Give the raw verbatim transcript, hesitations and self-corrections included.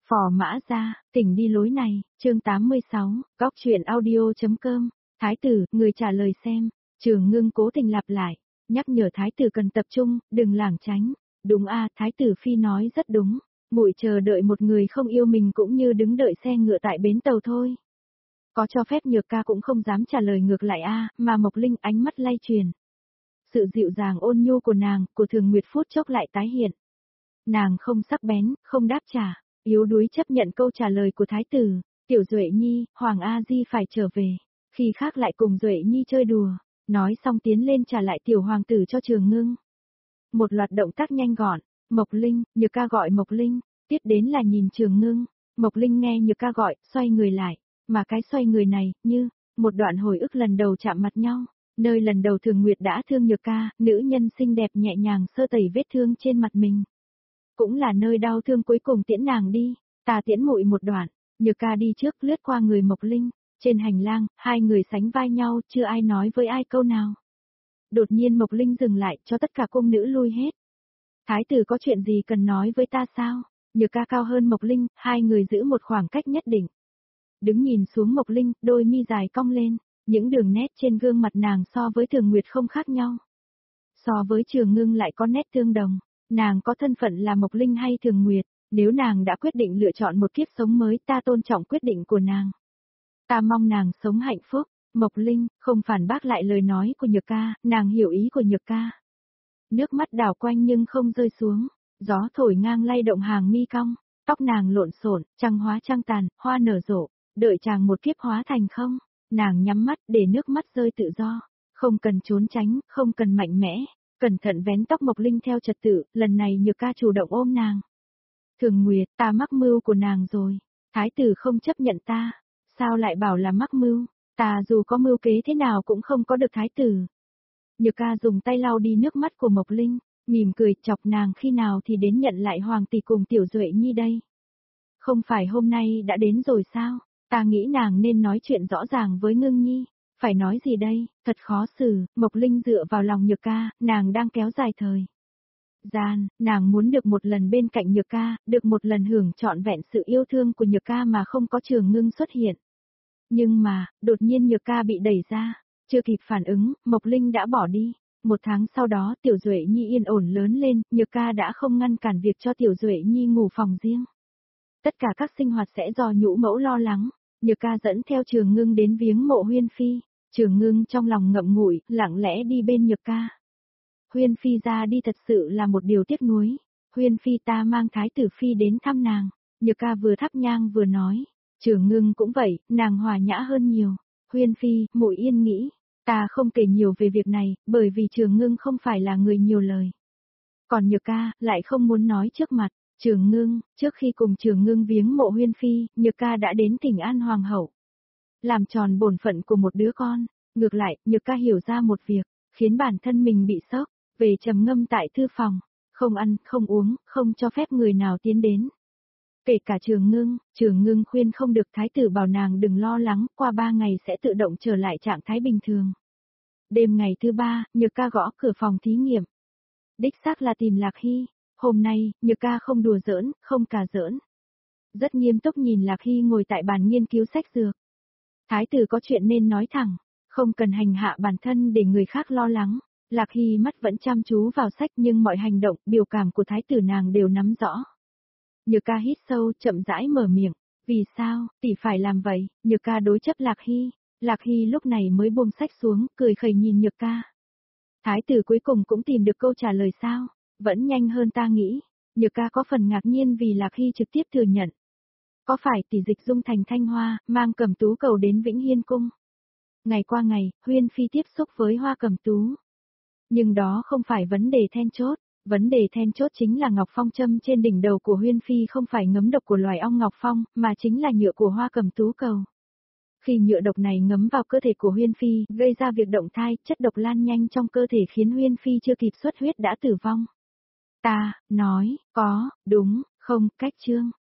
Phò mã ra, tỉnh đi lối này, chương tám mươi sáu, góc chuyện audio.com, thái tử, người trả lời xem, Trường Ngưng cố tình lặp lại, nhắc nhở thái tử cần tập trung, đừng lảng tránh, đúng a, thái tử phi nói rất đúng, muội chờ đợi một người không yêu mình cũng như đứng đợi xe ngựa tại bến tàu thôi. Có cho phép Nhược ca cũng không dám trả lời ngược lại a, mà Mộc Linh ánh mắt lay truyền. Sự dịu dàng ôn nhu của nàng, của Thường Nguyệt phút chốc lại tái hiện. Nàng không sắc bén, không đáp trả, yếu đuối chấp nhận câu trả lời của thái tử, Tiểu Duệ Nhi, Hoàng A Di phải trở về, khi khác lại cùng Duệ Nhi chơi đùa, nói xong tiến lên trả lại tiểu hoàng tử cho Trường Ngưng. Một loạt động tác nhanh gọn, Mộc Linh, Nhược ca gọi Mộc Linh, tiếp đến là nhìn Trường Ngưng, Mộc Linh nghe Nhược ca gọi, xoay người lại, mà cái xoay người này, như, một đoạn hồi ức lần đầu chạm mặt nhau, nơi lần đầu Thường Nguyệt đã thương Nhược ca, nữ nhân xinh đẹp nhẹ nhàng sơ tẩy vết thương trên mặt mình. Cũng là nơi đau thương cuối cùng tiễn nàng đi, ta tiễn muội một đoạn, Nhược ca đi trước lướt qua người Mộc Linh, trên hành lang, hai người sánh vai nhau, chưa ai nói với ai câu nào. Đột nhiên Mộc Linh dừng lại, cho tất cả cung nữ lui hết. Thái tử có chuyện gì cần nói với ta sao? Nhược ca cao hơn Mộc Linh, hai người giữ một khoảng cách nhất định. Đứng nhìn xuống Mộc Linh, đôi mi dài cong lên, những đường nét trên gương mặt nàng so với Thường Nguyệt không khác nhau. So với Trường Ngưng lại có nét tương đồng. Nàng có thân phận là Mộc Linh hay Thường Nguyệt, nếu nàng đã quyết định lựa chọn một kiếp sống mới, ta tôn trọng quyết định của nàng. Ta mong nàng sống hạnh phúc. Mộc Linh không phản bác lại lời nói của Nhược ca, nàng hiểu ý của Nhược ca. Nước mắt đảo quanh nhưng không rơi xuống, gió thổi ngang lay động hàng mi cong, tóc nàng lộn xộn, trăng hóa trăng tàn, hoa nở rộ, đợi chàng một kiếp hóa thành không. Nàng nhắm mắt để nước mắt rơi tự do, không cần trốn tránh, không cần mạnh mẽ. Cẩn thận vén tóc Mộc Linh theo trật tự, lần này Nhược ca chủ động ôm nàng. Thường Nguyệt, ta mắc mưu của nàng rồi. Thái tử không chấp nhận ta. Sao lại bảo là mắc mưu? Ta dù có mưu kế thế nào cũng không có được thái tử. Nhược ca dùng tay lau đi nước mắt của Mộc Linh, mỉm cười chọc nàng khi nào thì đến nhận lại hoàng tỷ cùng Tiểu Duệ Nhi đây. Không phải hôm nay đã đến rồi sao? Ta nghĩ nàng nên nói chuyện rõ ràng với Ngưng Nhi. Phải nói gì đây, thật khó xử, Mộc Linh dựa vào lòng Nhược ca, nàng đang kéo dài thời gian, nàng muốn được một lần bên cạnh Nhược ca, được một lần hưởng trọn vẹn sự yêu thương của Nhược ca mà không có Trường Ngưng xuất hiện. Nhưng mà, đột nhiên Nhược ca bị đẩy ra, chưa kịp phản ứng, Mộc Linh đã bỏ đi. Một tháng sau đó Tiểu Duệ Nhi yên ổn lớn lên, Nhược ca đã không ngăn cản việc cho Tiểu Duệ Nhi ngủ phòng riêng. Tất cả các sinh hoạt sẽ do nhũ mẫu lo lắng. Nhược ca dẫn theo Trường Ngưng đến viếng mộ Huyên Phi, Trường Ngưng trong lòng ngậm ngùi, lặng lẽ đi bên Nhược ca. Huyên Phi ra đi thật sự là một điều tiếc nuối. Huyên Phi ta mang Thái tử Phi đến thăm nàng. Nhược ca vừa thắp nhang vừa nói. Trường Ngưng cũng vậy, nàng hòa nhã hơn nhiều. Huyên Phi, muội yên nghĩ. Ta không kể nhiều về việc này, bởi vì Trường Ngưng không phải là người nhiều lời. Còn Nhược ca, lại không muốn nói trước mặt. Trường Ngưng, trước khi cùng Trường Ngưng viếng mộ Huyên Phi, Nhược ca đã đến thỉnh an hoàng hậu. Làm tròn bổn phận của một đứa con, ngược lại, Nhược ca hiểu ra một việc, khiến bản thân mình bị sốc, về trầm ngâm tại thư phòng, không ăn, không uống, không cho phép người nào tiến đến. Kể cả Trường Ngưng, Trường Ngưng khuyên không được, thái tử bảo nàng đừng lo lắng, qua ba ngày sẽ tự động trở lại trạng thái bình thường. Đêm ngày thứ ba, Nhược ca gõ cửa phòng thí nghiệm. Đích xác là tìm Lạc Hy. Hôm nay, Nhược ca không đùa giỡn, không cà giỡn. Rất nghiêm túc nhìn Lạc Hy ngồi tại bàn nghiên cứu sách dược. Thái tử có chuyện nên nói thẳng, không cần hành hạ bản thân để người khác lo lắng. Lạc Hy mắt vẫn chăm chú vào sách nhưng mọi hành động, biểu cảm của thái tử nàng đều nắm rõ. Nhược ca hít sâu, chậm rãi mở miệng. Vì sao, tỷ phải làm vậy? Nhược ca đối chấp Lạc Hy. Lạc Hy lúc này mới buông sách xuống, cười khẩy nhìn Nhược ca. Thái tử cuối cùng cũng tìm được câu trả lời sao? Vẫn nhanh hơn ta nghĩ. Nhược ca có phần ngạc nhiên vì Lạc Hy trực tiếp thừa nhận. Có phải tỷ dịch dung thành Thanh Hoa, mang Cẩm Tú cầu đến Vĩnh Hiên Cung? Ngày qua ngày, Huyên Phi tiếp xúc với Hoa Cẩm Tú. Nhưng đó không phải vấn đề then chốt. Vấn đề then chốt chính là ngọc phong châm trên đỉnh đầu của Huyên Phi không phải ngấm độc của loài ong ngọc phong, mà chính là nhựa của Hoa Cẩm Tú cầu. Khi nhựa độc này ngấm vào cơ thể của Huyên Phi, gây ra việc động thai, chất độc lan nhanh trong cơ thể khiến Huyên Phi chưa kịp xuất huyết đã tử vong. Ta, nói, có, đúng, không, cách chương.